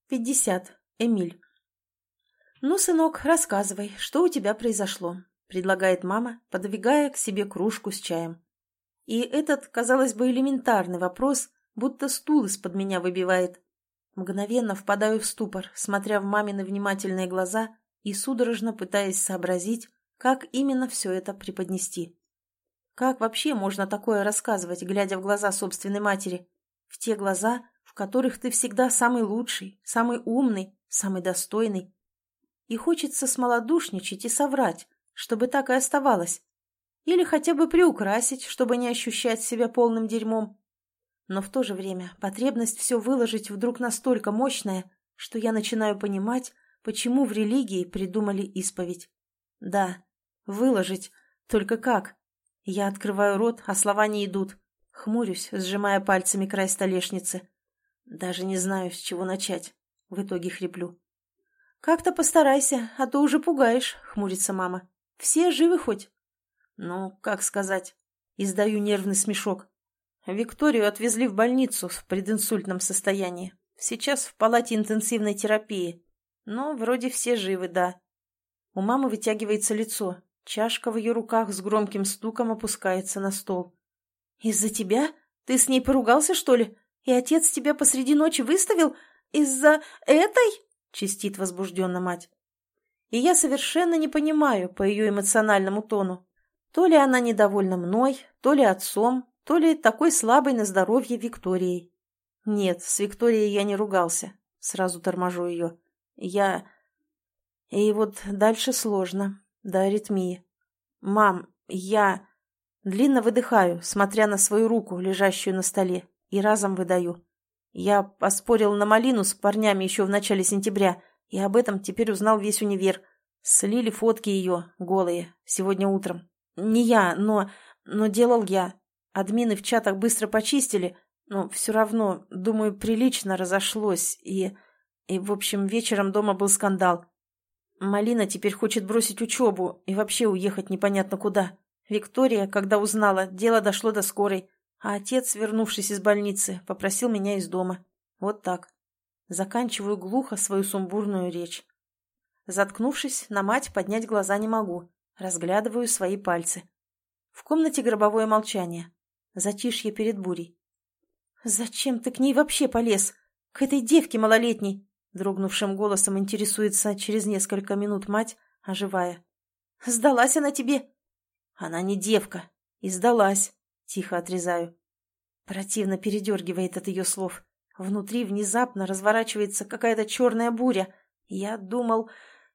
50. Эмиль. «Ну, сынок, рассказывай, что у тебя произошло?» — предлагает мама, подвигая к себе кружку с чаем. И этот, казалось бы, элементарный вопрос, будто стул из-под меня выбивает. Мгновенно впадаю в ступор, смотря в мамины внимательные глаза и судорожно пытаясь сообразить, как именно все это преподнести. Как вообще можно такое рассказывать, глядя в глаза собственной матери? В те глаза, в которых ты всегда самый лучший, самый умный, самый достойный. И хочется смолодушничать и соврать, чтобы так и оставалось. Или хотя бы приукрасить, чтобы не ощущать себя полным дерьмом. Но в то же время потребность все выложить вдруг настолько мощная, что я начинаю понимать, почему в религии придумали исповедь. Да, выложить. Только как? Я открываю рот, а слова не идут. Хмурюсь, сжимая пальцами край столешницы. Даже не знаю, с чего начать. В итоге хриплю. «Как-то постарайся, а то уже пугаешь», — хмурится мама. «Все живы хоть?» «Ну, как сказать?» Издаю нервный смешок. Викторию отвезли в больницу в прединсультном состоянии. Сейчас в палате интенсивной терапии. Но вроде все живы, да. У мамы вытягивается лицо. Чашка в ее руках с громким стуком опускается на стол. «Из-за тебя? Ты с ней поругался, что ли? И отец тебя посреди ночи выставил? Из-за этой?» — чистит возбужденно мать. И я совершенно не понимаю по ее эмоциональному тону. То ли она недовольна мной, то ли отцом, то ли такой слабой на здоровье Викторией. Нет, с Викторией я не ругался. Сразу торможу ее. И вот дальше сложно. До аритмии. «Мам, я...» Длинно выдыхаю, смотря на свою руку, лежащую на столе, и разом выдаю. Я поспорил на малину с парнями еще в начале сентября, и об этом теперь узнал весь универ. Слили фотки ее, голые, сегодня утром. Не я, но делал я. Админы в чатах быстро почистили, но все равно, думаю, прилично разошлось, и в общем, вечером дома был скандал. Малина теперь хочет бросить учебу и вообще уехать непонятно куда. Виктория, когда узнала, дело дошло до скорой, а отец, вернувшись из больницы, попросил меня из дома. Вот так. Заканчиваю глухо свою сумбурную речь. Заткнувшись, на мать поднять глаза не могу. Разглядываю свои пальцы. В комнате гробовое молчание. Затишье перед бурей. «Зачем ты к ней вообще полез? К этой девке малолетней?» Дрогнувшим голосом интересуется через несколько минут мать, оживая. «Сдалась она тебе?» «Она не девка. И сдалась», — тихо отрезаю. Противно передергивает от ее слов. Внутри внезапно разворачивается какая-то черная буря. Я думал,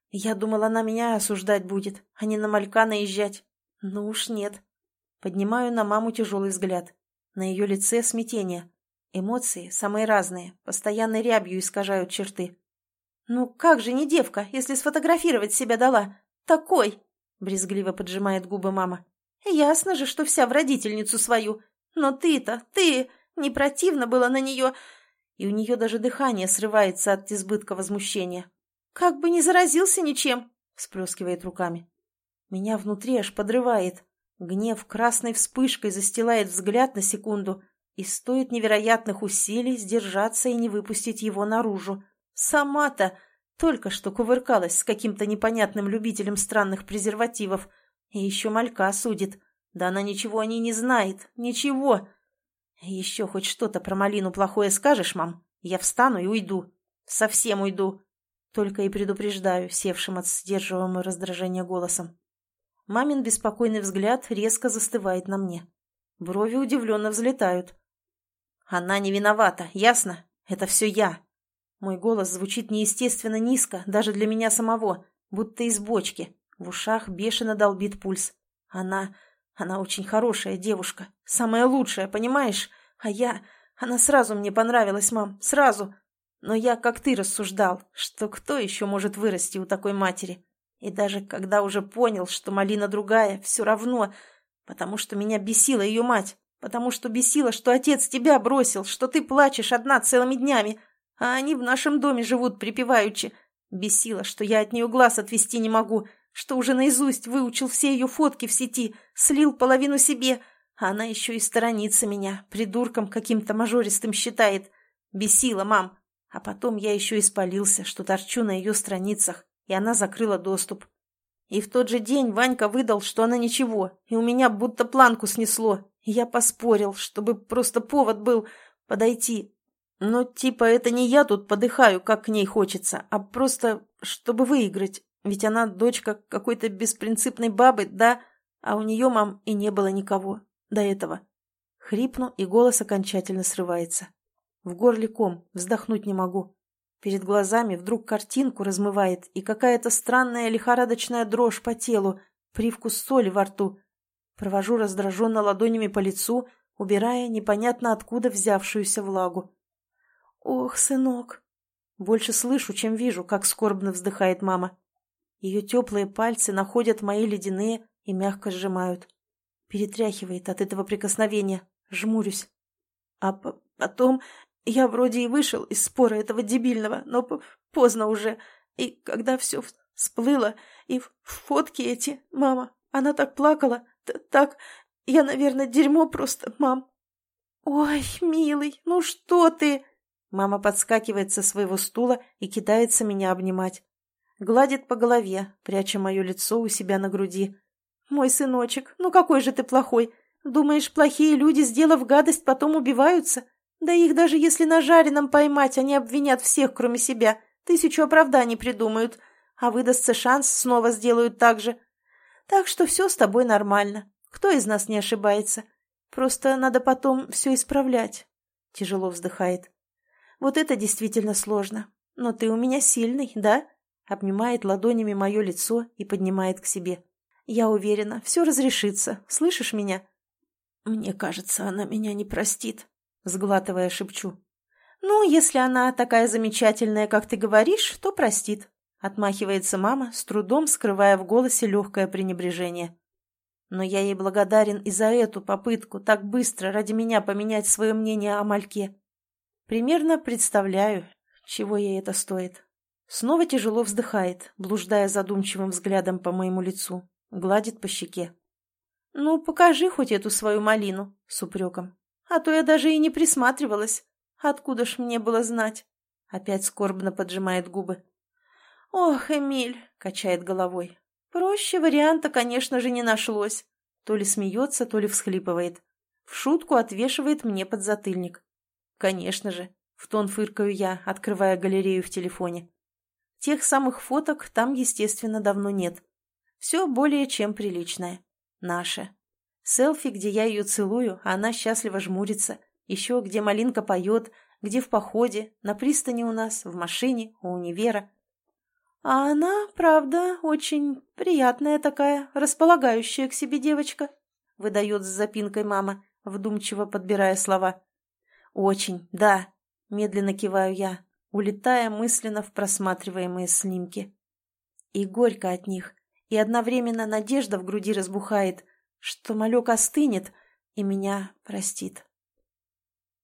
она меня осуждать будет, а не на малька наезжать. Ну уж нет. Поднимаю на маму тяжелый взгляд. На ее лице смятение. Эмоции самые разные, постоянно рябью искажают черты. «Ну как же не девка, если сфотографировать себя дала? Такой!» — брезгливо поджимает губы мама. «Ясно же, что вся в родительницу свою. Но ты, не противно было на нее...» И у нее даже дыхание срывается от избытка возмущения. «Как бы не заразился ничем!» — всплескивает руками. Меня внутри аж подрывает. Гнев красной вспышкой застилает взгляд на секунду, и стоит невероятных усилий сдержаться и не выпустить его наружу. Сама-то только что кувыркалась с каким-то непонятным любителем странных презервативов. И еще малька судит. Да она ничего о ней не знает. Ничего. Еще хоть что-то про малину плохое скажешь, мам? Я встану и уйду. Совсем уйду. Только и предупреждаю, севшим от сдерживаемого раздражения голосом. Мамин беспокойный взгляд резко застывает на мне. Брови удивленно взлетают. «Она не виновата, ясно? Это все я». Мой голос звучит неестественно низко, даже для меня самого, будто из бочки. В ушах бешено долбит пульс. Она очень хорошая девушка, самая лучшая, понимаешь? Она сразу мне понравилась, мам, сразу. Но я, как ты, рассуждал, что кто еще может вырасти у такой матери? И даже когда уже понял, что малина другая, все равно, потому что меня бесила ее мать, потому что бесила, что отец тебя бросил, что ты плачешь одна целыми днями, а они в нашем доме живут припеваючи. Бесило, что я от нее глаз отвести не могу, что уже наизусть выучил все ее фотки в сети, слил половину себе, а она еще и сторонится меня, придурком каким-то мажористым считает. Бесило, мам. А потом я еще испалился, что торчу на ее страницах, и она закрыла доступ. И в тот же день Ванька выдал, что она ничего, и у меня будто планку снесло, и я поспорил, чтобы просто повод был подойти. Но типа это не я тут подыхаю, как к ней хочется, а просто чтобы выиграть, ведь она дочка какой-то беспринципной бабы, да, а у нее, мам, и не было никого до этого. Хрипну, и голос окончательно срывается. В горле ком, вздохнуть не могу. Перед глазами вдруг картинку размывает, и какая-то странная лихорадочная дрожь по телу, привкус соли во рту. Провожу раздраженно ладонями по лицу, убирая непонятно откуда взявшуюся влагу. «Ох, сынок!» Больше слышу, чем вижу, как скорбно вздыхает мама. Ее теплые пальцы находят мои ледяные и мягко сжимают. Перетряхивает от этого прикосновения. Жмурюсь. А потом я вроде и вышел из спора этого дебильного, но поздно уже. И когда все всплыло, и фотки эти, мама, она так плакала, так, я, наверное, дерьмо просто, мам. Ой, милый, ну что ты? Мама подскакивает со своего стула и кидается меня обнимать. Гладит по голове, пряча мое лицо у себя на груди. Мой сыночек, ну какой же ты плохой. Думаешь, плохие люди, сделав гадость, потом убиваются? Да их даже если на жареном поймать, они обвинят всех, кроме себя. 1000 оправданий придумают. А выдастся шанс, снова сделают так же. Так что все с тобой нормально. Кто из нас не ошибается? Просто надо потом все исправлять. Тяжело вздыхает. Вот это действительно сложно. Но ты у меня сильный, да? Обнимает ладонями мое лицо и поднимает к себе. Я уверена, все разрешится. Слышишь меня? Мне кажется, она меня не простит. Сглатывая, шепчу. «Ну, если она такая замечательная, как ты говоришь, то простит», — отмахивается мама, с трудом скрывая в голосе легкое пренебрежение. Но я ей благодарен и за эту попытку так быстро ради меня поменять свое мнение о мальке. Примерно представляю, чего ей это стоит. Снова тяжело вздыхает, блуждая задумчивым взглядом по моему лицу, гладит по щеке. «Ну, покажи хоть эту свою малину», — с упреком. «А то я даже и не присматривалась. Откуда ж мне было знать?» Опять скорбно поджимает губы. «Ох, Эмиль», — качает головой. «Проще варианта, конечно же, не нашлось». То ли смеется, то ли всхлипывает. В шутку отвешивает мне подзатыльник. «Конечно же», — в тон фыркаю я, открывая галерею в телефоне. Тех самых фоток там, естественно, давно нет. Все более чем приличное. Наше. Селфи, где я ее целую, а она счастливо жмурится. Еще где Малинка поет, где в походе, на пристани у нас, в машине, у универа. А она, правда, очень приятная такая, располагающая к себе девочка, выдает с запинкой мама, вдумчиво подбирая слова. Очень, да, медленно киваю я, улетая мысленно в просматриваемые снимки. И горько от них, и одновременно надежда в груди разбухает, что малек остынет и меня простит.